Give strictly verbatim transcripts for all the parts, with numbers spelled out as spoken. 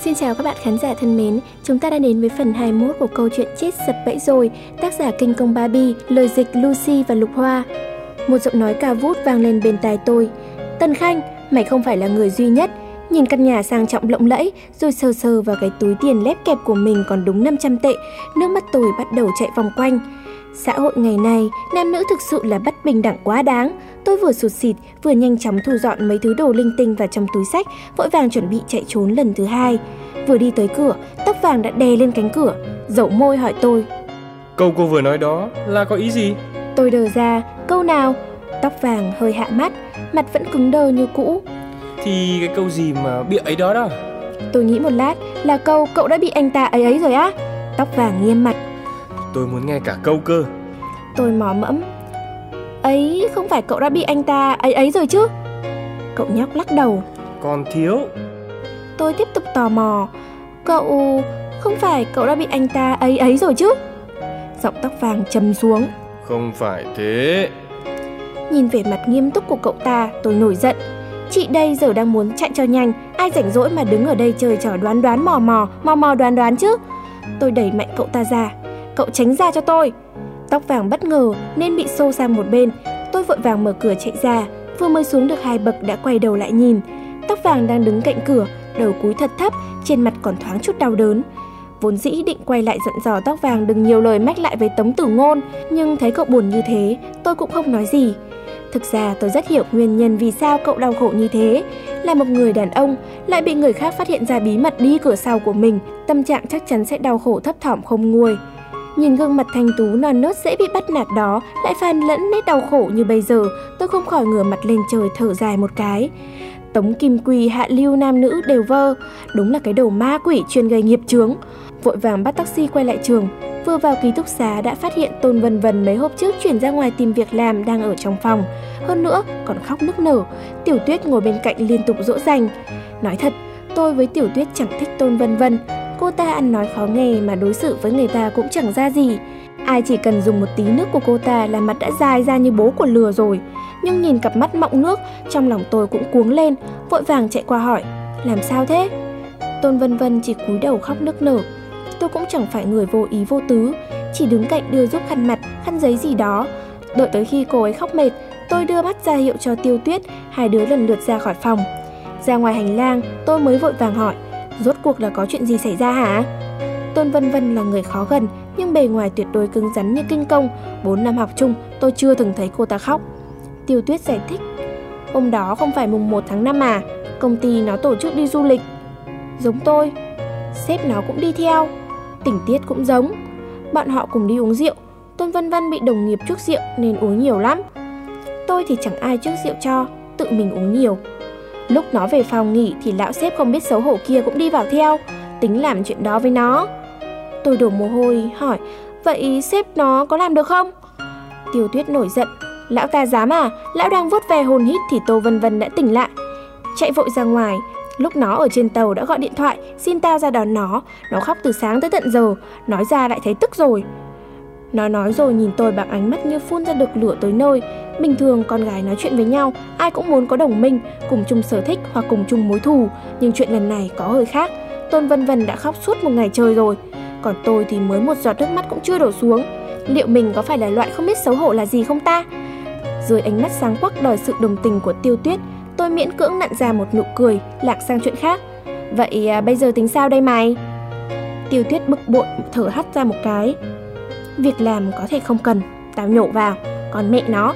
Xin chào các bạn khán giả thân mến, chúng ta đã đến với phần hai mươi mốt của câu chuyện Chết sập bẫy rồi, tác giả Kinh Công Barbie, lời dịch Lucy và Lục Hoa. Một giọng nói cao vút vang lên bên tai tôi. Tân Khanh, mày không phải là người duy nhất. Nhìn căn nhà sang trọng lộng lẫy, rồi sờ sờ vào cái túi tiền lép kẹp của mình còn đúng năm trăm tệ, nước mắt tôi bắt đầu chạy vòng quanh. Xã hội ngày nay, nam nữ thực sự là bất bình đẳng quá đáng. Tôi vừa sụt sịt, vừa nhanh chóng thu dọn mấy thứ đồ linh tinh vào trong túi xách, vội vàng chuẩn bị chạy trốn lần thứ hai. Vừa đi tới cửa, Tóc Vàng đã đè lên cánh cửa, dẫu môi hỏi tôi. Câu cô vừa nói đó là có ý gì? Tôi đờ ra, câu nào? Tóc Vàng hơi hạ mắt, mặt vẫn cứng đơ như cũ. Thì cái câu gì mà bịa ấy đó đó. Tôi nghĩ một lát, là câu cậu đã bị anh ta ấy ấy rồi á? Tóc Vàng nghiêm mặt. Tôi muốn nghe cả câu cơ. Tôi mò mẫm. Ấy không phải cậu đã bị anh ta ấy ấy rồi chứ? Cậu nhóc lắc đầu. Còn thiếu. Tôi tiếp tục tò mò. Cậu không phải cậu đã bị anh ta ấy ấy rồi chứ? Giọng Tóc Vàng trầm xuống. Không phải thế. Nhìn vẻ mặt nghiêm túc của cậu ta, tôi nổi giận. Chị đây giờ đang muốn chạy cho nhanh, ai rảnh rỗi mà đứng ở đây chơi trò đoán đoán mò mò, mò mò đoán đoán chứ? Tôi đẩy mạnh cậu ta ra. Cậu tránh ra cho tôi. Tóc Vàng bất ngờ nên bị xô sang một bên. Tôi vội vàng mở cửa chạy ra. Vừa mới xuống được hai bậc đã quay đầu lại nhìn. Tóc Vàng đang đứng cạnh cửa, đầu cúi thật thấp, trên mặt còn thoáng chút đau đớn. Vốn dĩ định quay lại dặn dò Tóc Vàng đừng nhiều lời mách lại với Tống Tử Ngôn, nhưng thấy cậu buồn như thế, tôi cũng không nói gì. Thực ra tôi rất hiểu nguyên nhân vì sao cậu đau khổ như thế. Là một người đàn ông, lại bị người khác phát hiện ra bí mật đi cửa sau của mình, tâm trạng chắc chắn sẽ đau khổ thấp thỏm không nguôi. Nhìn gương mặt thanh tú non nớt dễ bị bắt nạt đó, lại phan lẫn nét đau khổ như bây giờ, tôi không khỏi ngửa mặt lên trời thở dài một cái. Tống Kim Quỳ, Hạ Lưu nam nữ đều vơ, đúng là cái đầu ma quỷ chuyên gây nghiệp chướng. Vội vàng bắt taxi quay lại trường. Vừa vào ký túc xá đã phát hiện Tôn Vân Vân mấy hôm trước chuyển ra ngoài tìm việc làm đang ở trong phòng. Hơn nữa còn khóc nức nở. Tiểu Tuyết ngồi bên cạnh liên tục dỗ dành. Nói thật, tôi với Tiểu Tuyết chẳng thích Tôn Vân Vân. Cô ta ăn nói khó nghe mà đối xử với người ta cũng chẳng ra gì. Ai chỉ cần dùng một tí nước của cô ta là mặt đã dài ra như bố của lừa rồi. Nhưng nhìn cặp mắt mọng nước, trong lòng tôi cũng cuống lên, vội vàng chạy qua hỏi. Làm sao thế? Tôn Vân Vân chỉ cúi đầu khóc nức nở. Tôi cũng chẳng phải người vô ý vô tứ, chỉ đứng cạnh đưa giúp khăn mặt, khăn giấy gì đó. Đợi tới khi cô ấy khóc mệt, tôi đưa mắt ra hiệu cho Tiêu Tuyết, hai đứa lần lượt ra khỏi phòng. Ra ngoài hành lang, tôi mới vội vàng hỏi. Rốt cuộc là có chuyện gì xảy ra hả? Tôn Vân Vân là người khó gần, nhưng bề ngoài tuyệt đối cứng rắn như kinh công. Bốn năm học chung, tôi chưa từng thấy cô ta khóc. Tiêu Tuyết giải thích. Hôm đó không phải mùng một tháng năm à? Công ty nó tổ chức đi du lịch. Giống tôi, sếp nó cũng đi theo. Tình tiết cũng giống. Bọn họ cùng đi uống rượu. Tôn Vân Vân bị đồng nghiệp chuốc rượu nên uống nhiều lắm. Tôi thì chẳng ai chuốc rượu cho, tự mình uống nhiều. Lúc nó về phòng nghỉ thì lão sếp không biết xấu hổ kia cũng đi vào theo, tính làm chuyện đó với nó. Tôi đổ mồ hôi hỏi, vậy sếp nó có làm được không? Tiêu Tuyết nổi giận, lão ta dám à? Lão đang vuốt ve hồn hít thì Tô Vân Vân đã tỉnh lại, chạy vội ra ngoài. Lúc nó ở trên tàu đã gọi điện thoại xin tao ra đón nó. Nó khóc từ sáng tới tận giờ, nói ra lại thấy tức rồi. Nó nói rồi nhìn tôi bằng ánh mắt như phun ra được lửa tới nơi. Bình thường con gái nói chuyện với nhau, ai cũng muốn có đồng minh, cùng chung sở thích hoặc cùng chung mối thù. Nhưng chuyện lần này có hơi khác. Tôn Vân Vân đã khóc suốt một ngày trời rồi, còn tôi thì mới một giọt nước mắt cũng chưa đổ xuống. Liệu mình có phải là loại không biết xấu hổ là gì không ta? Dưới ánh mắt sáng quắc đòi sự đồng tình của Tiêu Tuyết, tôi miễn cưỡng nặn ra một nụ cười, lạc sang chuyện khác. Vậy à, bây giờ tính sao đây mày? Tiêu Tuyết bực bội thở hắt ra một cái. Việc làm có thể không cần, tao nhổ vào, còn mẹ nó.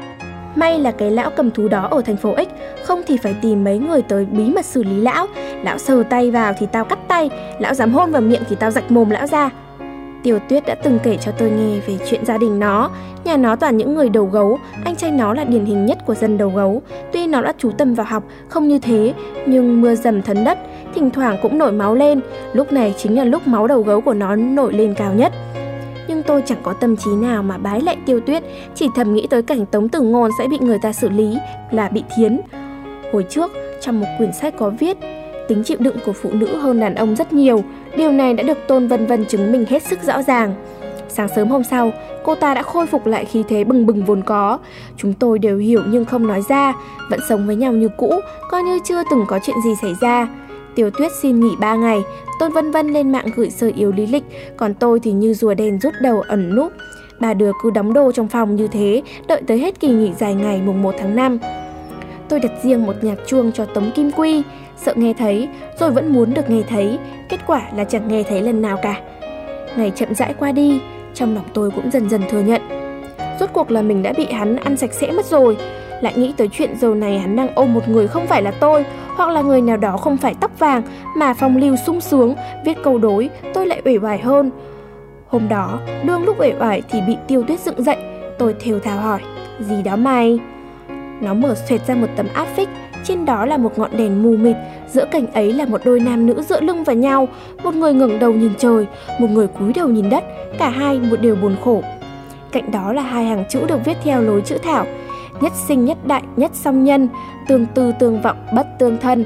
May là cái lão cầm thú đó ở thành phố X, không thì phải tìm mấy người tới bí mật xử lý lão. Lão sờ tay vào thì tao cắt tay, lão dám hôn vào miệng thì tao rạch mồm lão ra. Tiêu Tuyết đã từng kể cho tôi nghe về chuyện gia đình nó. Nhà nó toàn những người đầu gấu, anh trai nó là điển hình nhất của dân đầu gấu. Tuy nó đã chú tâm vào học, không như thế, nhưng mưa dầm thấm đất, thỉnh thoảng cũng nổi máu lên. Lúc này chính là lúc máu đầu gấu của nó nổi lên cao nhất. Nhưng tôi chẳng có tâm trí nào mà bái lại Tiêu Tuyết, chỉ thầm nghĩ tới cảnh Tống Tử Ngôn sẽ bị người ta xử lý là bị thiến. Hồi trước, trong một quyển sách có viết, tính chịu đựng của phụ nữ hơn đàn ông rất nhiều. Điều này đã được Tôn Vân Vân chứng minh hết sức rõ ràng. Sáng sớm hôm sau, cô ta đã khôi phục lại khí thế bừng bừng vốn có. Chúng tôi đều hiểu nhưng không nói ra, vẫn sống với nhau như cũ, coi như chưa từng có chuyện gì xảy ra. Tiêu Tuyết xin nghỉ ba ngày, Tôn Vân Vân lên mạng gửi sơ yếu lý lịch, còn tôi thì như rùa đen rút đầu ẩn núp. Ba đứa cứ đóng đô trong phòng như thế, đợi tới hết kỳ nghỉ dài ngày mùng một tháng năm. Tôi đặt riêng một nhạc chuông cho Tống Kim Quy, sợ nghe thấy, rồi vẫn muốn được nghe thấy, kết quả là chẳng nghe thấy lần nào cả. Ngày chậm rãi qua đi, trong lòng tôi cũng dần dần thừa nhận. Rốt cuộc là mình đã bị hắn ăn sạch sẽ mất rồi. Lại nghĩ tới chuyện giờ này hắn đang ôm một người không phải là tôi, hoặc là người nào đó không phải tóc vàng, mà phong lưu sung sướng, viết câu đối, tôi lại uể oải hơn. Hôm đó, đương lúc uể oải thì bị Tiêu Tuyết dựng dậy. Tôi thều thào hỏi, gì đó mày? Nó mở xoẹt ra một tấm áp phích, trên đó là một ngọn đèn mù mịt, giữa cạnh ấy là một đôi nam nữ dựa lưng vào nhau, một người ngẩng đầu nhìn trời, một người cúi đầu nhìn đất, cả hai một đều buồn khổ. Cạnh đó là hai hàng chữ được viết theo lối chữ thảo: nhất sinh nhất đại, nhất song nhân, tương tư tương vọng, bất tương thân.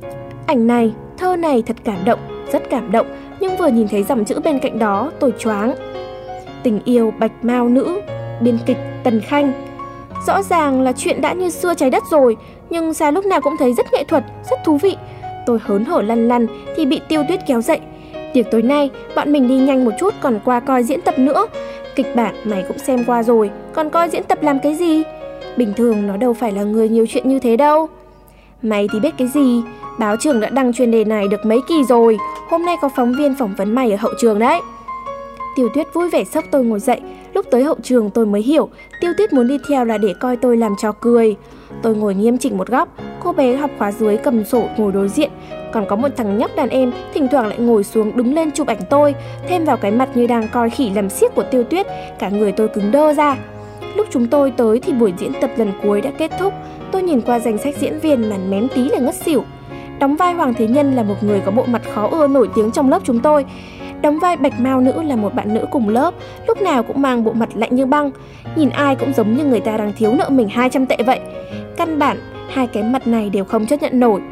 Ảnh này, thơ này thật cảm động, rất cảm động, nhưng vừa nhìn thấy dòng chữ bên cạnh đó, tôi choáng. Tình yêu bạch mao nữ, biên kịch Tần Khanh. Rõ ràng là chuyện đã như xưa trái đất rồi, nhưng sao lúc nào cũng thấy rất nghệ thuật, rất thú vị. Tôi hớn hở lăn lăn thì bị Tiêu Tuyết kéo dậy. Tiệc tối nay, bọn mình đi nhanh một chút còn qua coi diễn tập nữa. Kịch bản mày cũng xem qua rồi, còn coi diễn tập làm cái gì? Bình thường nó đâu phải là người nhiều chuyện như thế đâu. Mày thì biết cái gì, báo trường đã đăng chuyên đề này được mấy kỳ rồi, hôm nay có phóng viên phỏng vấn mày ở hậu trường đấy. Tiêu Tuyết vui vẻ xốc tôi ngồi dậy. Lúc tới hậu trường tôi mới hiểu Tiêu Tuyết muốn đi theo là để coi tôi làm trò cười. Tôi ngồi nghiêm chỉnh một góc, cô bé học khóa dưới cầm sổ ngồi đối diện, còn có một thằng nhóc đàn em thỉnh thoảng lại ngồi xuống đứng lên chụp ảnh tôi, thêm vào cái mặt như đang coi khỉ làm xiếc của Tiêu Tuyết, cả người tôi cứng đơ ra. Lúc chúng tôi tới thì buổi diễn tập lần cuối đã kết thúc. Tôi nhìn qua danh sách diễn viên mà mém tí là ngất xỉu. Đóng vai Hoàng Thế Nhân là một người có bộ mặt khó ưa nổi tiếng trong lớp chúng tôi. Đóng vai bạch mao nữ là một bạn nữ cùng lớp, lúc nào cũng mang bộ mặt lạnh như băng, nhìn ai cũng giống như người ta đang thiếu nợ mình hai trăm tệ vậy. Căn bản, hai cái mặt này đều không chấp nhận nổi.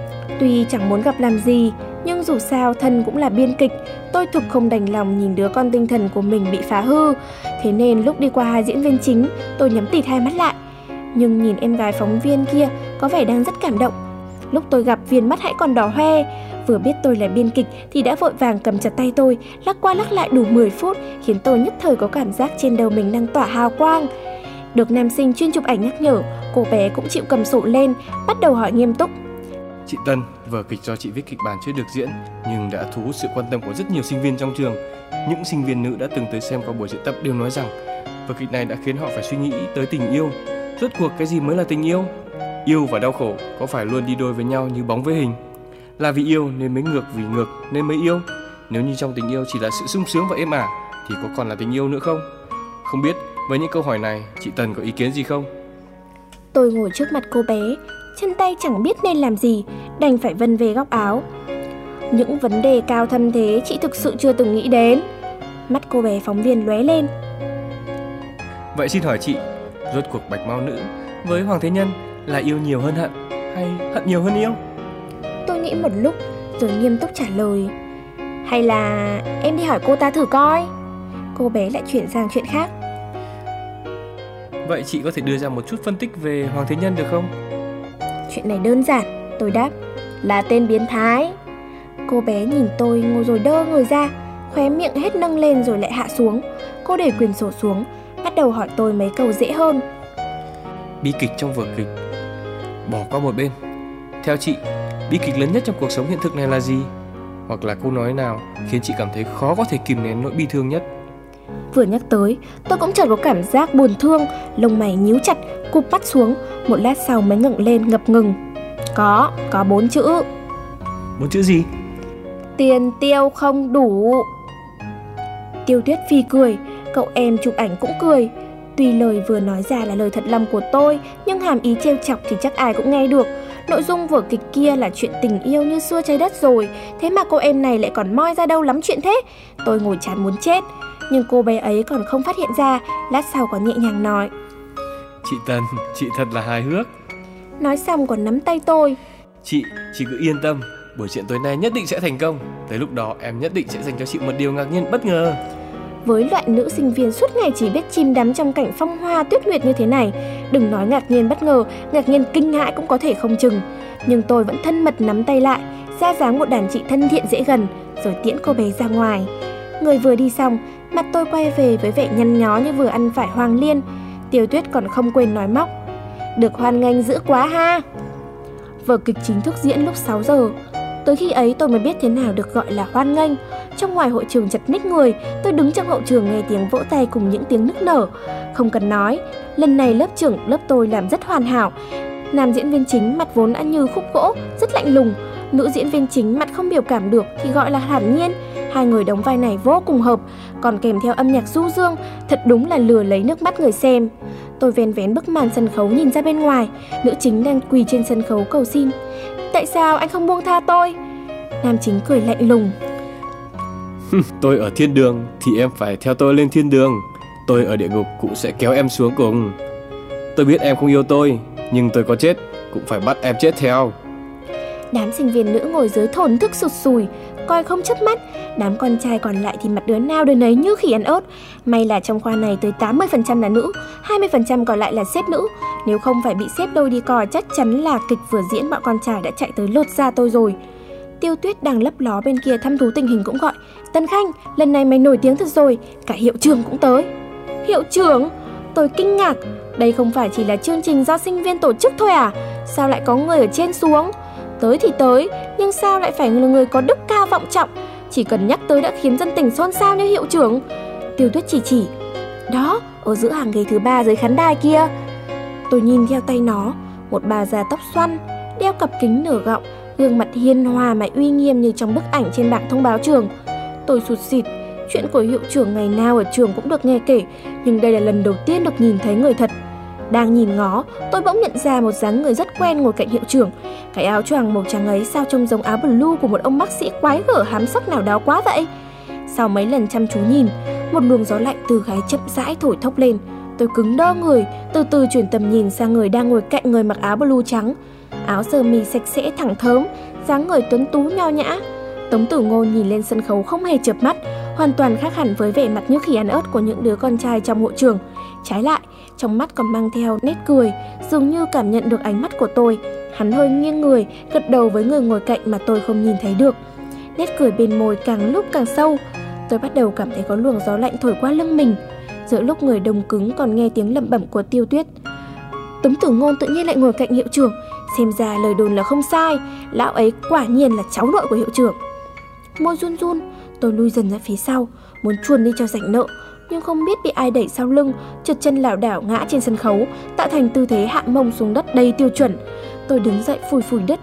Tuy chẳng muốn gặp làm gì, nhưng dù sao thân cũng là biên kịch, tôi thực không đành lòng nhìn đứa con tinh thần của mình bị phá hư. Thế nên lúc đi qua hai diễn viên chính, tôi nhắm tịt hai mắt lại. Nhưng nhìn em gái phóng viên kia có vẻ đang rất cảm động. Lúc tôi gặp viên mắt hãy còn đỏ hoe. Vừa biết tôi là biên kịch thì đã vội vàng cầm chặt tay tôi, lắc qua lắc lại đủ mười phút, khiến tôi nhất thời có cảm giác trên đầu mình đang tỏa hào quang. Được nam sinh chuyên chụp ảnh nhắc nhở, cô bé cũng chịu cầm sổ lên, bắt đầu hỏi nghiêm túc. Chị Tân, vở kịch do chị viết kịch bản chưa được diễn, nhưng đã thu hút sự quan tâm của rất nhiều sinh viên trong trường. Những sinh viên nữ đã từng tới xem qua buổi diễn tập đều nói rằng vở kịch này đã khiến họ phải suy nghĩ tới tình yêu. Rốt cuộc cái gì mới là tình yêu? Yêu và đau khổ có phải luôn đi đôi với nhau như bóng với hình? Là vì yêu nên mới ngược, vì ngược nên mới yêu. Nếu như trong tình yêu chỉ là sự sung sướng và êm ả thì có còn là tình yêu nữa không? Không biết với những câu hỏi này chị Tần có ý kiến gì không? Tôi ngồi trước mặt cô bé, chân tay chẳng biết nên làm gì, đành phải vân về góc áo. Những vấn đề cao thâm thế chị thực sự chưa từng nghĩ đến. Mắt cô bé phóng viên lóe lên. Vậy xin hỏi chị, rốt cuộc bạch mao nữ với Hoàng Thế Nhân là yêu nhiều hơn hận hay hận nhiều hơn yêu? Tôi nghĩ một lúc rồi nghiêm túc trả lời. Hay là em đi hỏi cô ta thử coi. Cô bé lại chuyển sang chuyện khác. Vậy chị có thể đưa ra một chút phân tích về Hoàng Thế Nhân được không? Chuyện này đơn giản, tôi đáp. Là tên biến thái. Cô bé nhìn tôi ngồi rồi đơ người ra, khóe miệng hết nâng lên rồi lại hạ xuống. Cô để quyển sổ xuống, bắt đầu hỏi tôi mấy câu dễ hơn. Bi kịch trong vở kịch bỏ qua một bên. Theo chị, bi kịch lớn nhất trong cuộc sống hiện thực này là gì? Hoặc là câu nói nào khiến chị cảm thấy khó có thể kìm nén nỗi bi thương nhất? Vừa nhắc tới, tôi cũng chợt có cảm giác buồn thương, lông mày nhíu chặt, cụp mắt xuống, một lát sau mới ngẩng lên ngập ngừng. Có, có bốn chữ. Bốn chữ gì? Tiền tiêu không đủ. Tiêu Tuyết phì cười, cậu em chụp ảnh cũng cười. Tuy lời vừa nói ra là lời thật lòng của tôi, nhưng hàm ý trêu chọc thì chắc ai cũng nghe được. Nội dung vở kịch kia là chuyện tình yêu như xưa trái đất rồi, thế mà cô em này lại còn moi ra đâu lắm chuyện thế. Tôi ngồi chán muốn chết, nhưng cô bé ấy còn không phát hiện ra. Lát sau còn nhẹ nhàng nói. Chị Tần, chị thật là hài hước. Nói xong còn nắm tay tôi. Chị, chị cứ yên tâm, buổi chuyện tối nay nhất định sẽ thành công. Tới lúc đó em nhất định sẽ dành cho chị một điều ngạc nhiên bất ngờ. Với loại nữ sinh viên suốt ngày chỉ biết chìm đắm trong cảnh phong hoa tuyết nguyệt như thế này, đừng nói ngạc nhiên bất ngờ, ngạc nhiên kinh hãi cũng có thể không chừng. Nhưng tôi vẫn thân mật nắm tay lại, ra dáng một đàn chị thân thiện dễ gần, rồi tiễn cô bé ra ngoài. Người vừa đi xong, mặt tôi quay về với vẻ nhăn nhó như vừa ăn phải hoàng liên. Tiêu Tuyết còn không quên nói móc: được hoan nghênh dữ quá ha. Vở kịch chính thức diễn lúc sáu giờ. Tới khi ấy tôi mới biết thế nào được gọi là hoan nghênh. Trong ngoài hội trường chật ních người, tôi đứng trong hậu trường nghe tiếng vỗ tay cùng những tiếng nức nở. Không cần nói, lần này lớp trưởng lớp tôi làm rất hoàn hảo. Nam diễn viên chính mặt vốn đã như khúc gỗ, rất lạnh lùng. Nữ diễn viên chính mặt không biểu cảm được thì gọi là thản nhiên. Hai người đóng vai này vô cùng hợp, còn kèm theo âm nhạc du dương, thật đúng là lừa lấy nước mắt người xem. Tôi vén vén bức màn sân khấu nhìn ra bên ngoài, nữ chính đang quỳ trên sân khấu cầu xin: tại sao anh không buông tha tôi? Nam chính cười lạnh lùng: tôi ở thiên đường thì em phải theo tôi lên thiên đường, tôi ở địa ngục cũng sẽ kéo em xuống cùng. Tôi biết em không yêu tôi, nhưng tôi có chết cũng phải bắt em chết theo. Đám sinh viên nữ ngồi dưới thổn thức sụt sùi, coi không chớp mắt. Đám con trai còn lại thì mặt đứa nào đứa nấy như khỉ ăn ớt. May là trong khoa này tới tám mươi phần trăm là nữ, hai mươi phần trăm còn lại là sếp nữ. Nếu không phải bị sếp đôi đi cò, chắc chắn là kịch vừa diễn bọn con trai đã chạy tới lột da tôi rồi. Tiêu Tuyết đang lấp ló bên kia thăm thú tình hình cũng gọi: Tân Khanh, lần này mày nổi tiếng thật rồi, cả hiệu trưởng cũng tới. Hiệu trưởng? Tôi kinh ngạc, đây không phải chỉ là chương trình do sinh viên tổ chức thôi à? Sao lại có người ở trên xuống? Tới thì tới, nhưng sao lại phải là người có đức cao vọng trọng, chỉ cần nhắc tới đã khiến dân tình xôn xao như hiệu trưởng? Tiêu Tuyết chỉ chỉ: đó, ở giữa hàng ghế thứ ba dưới khán đài kia. Tôi nhìn theo tay nó, một bà già tóc xoăn, đeo cặp kính nửa gọng, gương mặt hiền hòa mà uy nghiêm như trong bức ảnh trên bảng thông báo trường. Tôi sụt sịt, chuyện của hiệu trưởng ngày nào ở trường cũng được nghe kể, nhưng đây là lần đầu tiên được nhìn thấy người thật. Đang nhìn ngó, tôi bỗng nhận ra một dáng người rất quen ngồi cạnh hiệu trưởng. Cái áo choàng màu trắng ấy sao trông giống áo blue của một ông bác sĩ quái gở hám sóc nào đó quá vậy. Sau mấy lần chăm chú nhìn, một luồng gió lạnh từ gáy chậm rãi thổi thốc lên. Tôi cứng đơ người, từ từ chuyển tầm nhìn sang người đang ngồi cạnh người mặc áo blue trắng. Áo sơ mi sạch sẽ thẳng thớm, dáng người tuấn tú nho nhã. Tống Tử Ngôn nhìn lên sân khấu không hề chợp mắt, hoàn toàn khác hẳn với vẻ mặt như khỉ ăn ớt của những đứa con trai trong hội trường. Trái lại, trong mắt còn mang theo nét cười, dường như cảm nhận được ánh mắt của tôi. Hắn hơi nghiêng người, gật đầu với người ngồi cạnh mà tôi không nhìn thấy được. Nét cười bên môi càng lúc càng sâu. Tôi bắt đầu cảm thấy có luồng gió lạnh thổi qua lưng mình. Giữa lúc người đông cứng còn nghe tiếng lẩm bẩm của Tiêu Tuyết. Tống Tử Ngôn tự nhiên lại ngồi cạnh hiệu trưởng. Xem ra lời đồn là không sai, lão ấy quả nhiên là cháu nội của hiệu trưởng. Môi run run, tôi lui dần ra phía sau, muốn chuồn đi cho rảnh nợ, nhưng không biết bị ai đẩy sau lưng, trượt chân lảo đảo ngã trên sân khấu, tạo thành tư thế hạ mông xuống đất đầy tiêu chuẩn. Tôi đứng dậy phủi phủi đất.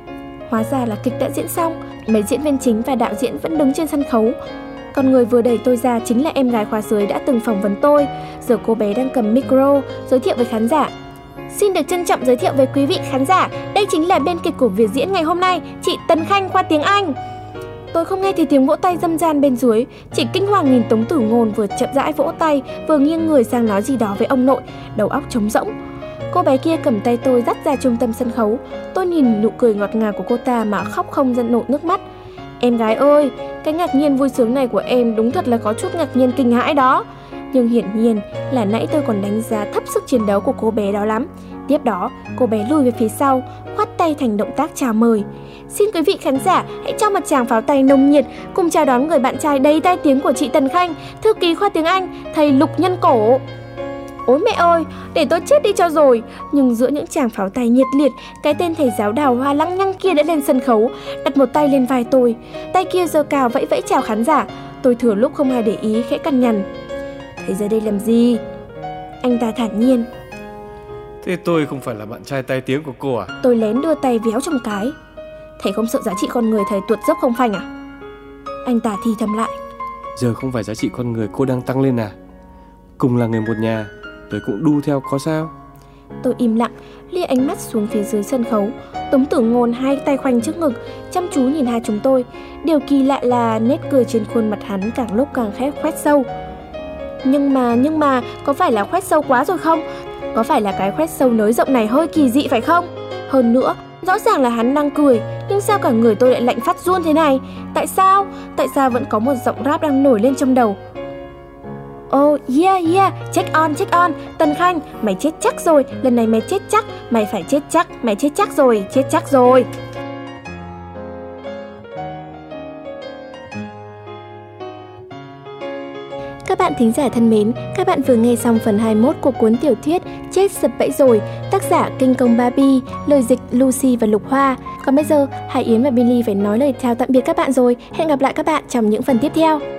Hóa ra là kịch đã diễn xong, mấy diễn viên chính và đạo diễn vẫn đứng trên sân khấu. Còn người vừa đẩy tôi ra chính là em gái khóa dưới đã từng phỏng vấn tôi. Giờ cô bé đang cầm micro giới thiệu với khán giả. Xin được trân trọng giới thiệu với quý vị khán giả, đây chính là biên kịch của vở diễn ngày hôm nay, chị Tân Khanh khoa tiếng Anh. Tôi không nghe thấy tiếng vỗ tay râm ran bên dưới, chỉ kinh hoàng nhìn Tống Tử Ngôn vừa chậm rãi vỗ tay, vừa nghiêng người sang nói gì đó với ông nội, đầu óc trống rỗng. Cô bé kia cầm tay tôi dắt ra trung tâm sân khấu, tôi nhìn nụ cười ngọt ngào của cô ta mà khóc không dẫn nổi nước mắt. Em gái ơi, cái ngạc nhiên vui sướng này của em đúng thật là có chút ngạc nhiên kinh hãi đó. Nhưng hiển nhiên là nãy tôi còn đánh giá thấp sức chiến đấu của cô bé đó lắm. Tiếp đó, cô bé lùi về phía sau, khoát tay thành động tác chào mời. Xin quý vị khán giả hãy cho một tràng pháo tay nồng nhiệt cùng chào đón người bạn trai đầy tai tiếng của chị Tân Khanh, thư ký khoa tiếng Anh, thầy Lục Nhân Cổ. Ôi mẹ ơi, để tôi chết đi cho rồi. Nhưng giữa những tràng pháo tay nhiệt liệt, cái tên thầy giáo đào hoa lăng nhăng kia đã lên sân khấu, đặt một tay lên vai tôi, tay kia giơ cao vẫy vẫy chào khán giả. Tôi thừa lúc không ai để ý khẽ cằn nhằn. Thầy ra đây làm gì? Anh ta thản nhiên. Thế tôi không phải là bạn trai tai tiếng của cô à? Tôi lén đưa tay véo trong cái. Thầy không sợ giá trị con người thầy tuột dốc không phanh à? Anh ta thì thầm lại. Giờ không phải giá trị con người cô đang tăng lên à? Cùng là người một nhà, tôi cũng đu theo có sao? Tôi im lặng, lia ánh mắt xuống phía dưới sân khấu. Tống Tử Ngôn hai tay khoanh trước ngực, chăm chú nhìn hai chúng tôi. Điều kỳ lạ là nét cười trên khuôn mặt hắn càng lúc càng khẽ khoét sâu. Nhưng mà, nhưng mà, có phải là khoét sâu quá rồi không? Có phải là cái khoét sâu nới rộng này hơi kỳ dị phải không? Hơn nữa, rõ ràng là hắn đang cười, nhưng sao cả người tôi lại lạnh phát run thế này? Tại sao? Tại sao vẫn có một giọng rap đang nổi lên trong đầu? Oh yeah yeah, check on check on, Tân Khanh, mày chết chắc rồi, lần này mày chết chắc, mày phải chết chắc, mày chết chắc rồi, chết chắc rồi. bạn thính giả thân mến, các bạn vừa nghe xong phần hai mươi mốt của cuốn tiểu thuyết Chết sập bẫy rồi, tác giả Kinh Công Barbie, lời dịch Lucy và Lục Hoa. Còn bây giờ, Hải Yến và Billy phải nói lời chào tạm biệt các bạn rồi. Hẹn gặp lại các bạn trong những phần tiếp theo.